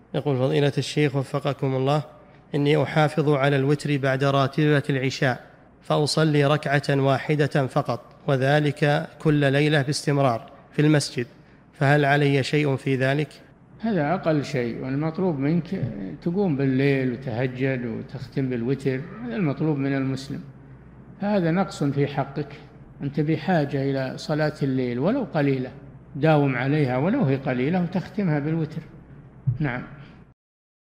يقول فضيلة الشيخ وفقكم الله، إني أحافظ على الوتر بعد راتبة العشاء، فأصلي ركعة واحدة فقط، وذلك كل ليلة باستمرار في المسجد، فهل علي شيء في ذلك؟ هذا أقل شيء، والمطلوب منك تقوم بالليل وتهجد وتختم بالوتر، هذا المطلوب من المسلم. هذا نقص في حقك، أنت بحاجة إلى صلاة الليل ولو قليلة، داوم عليها ولو هي قليلة وتختمها بالوتر. نعم.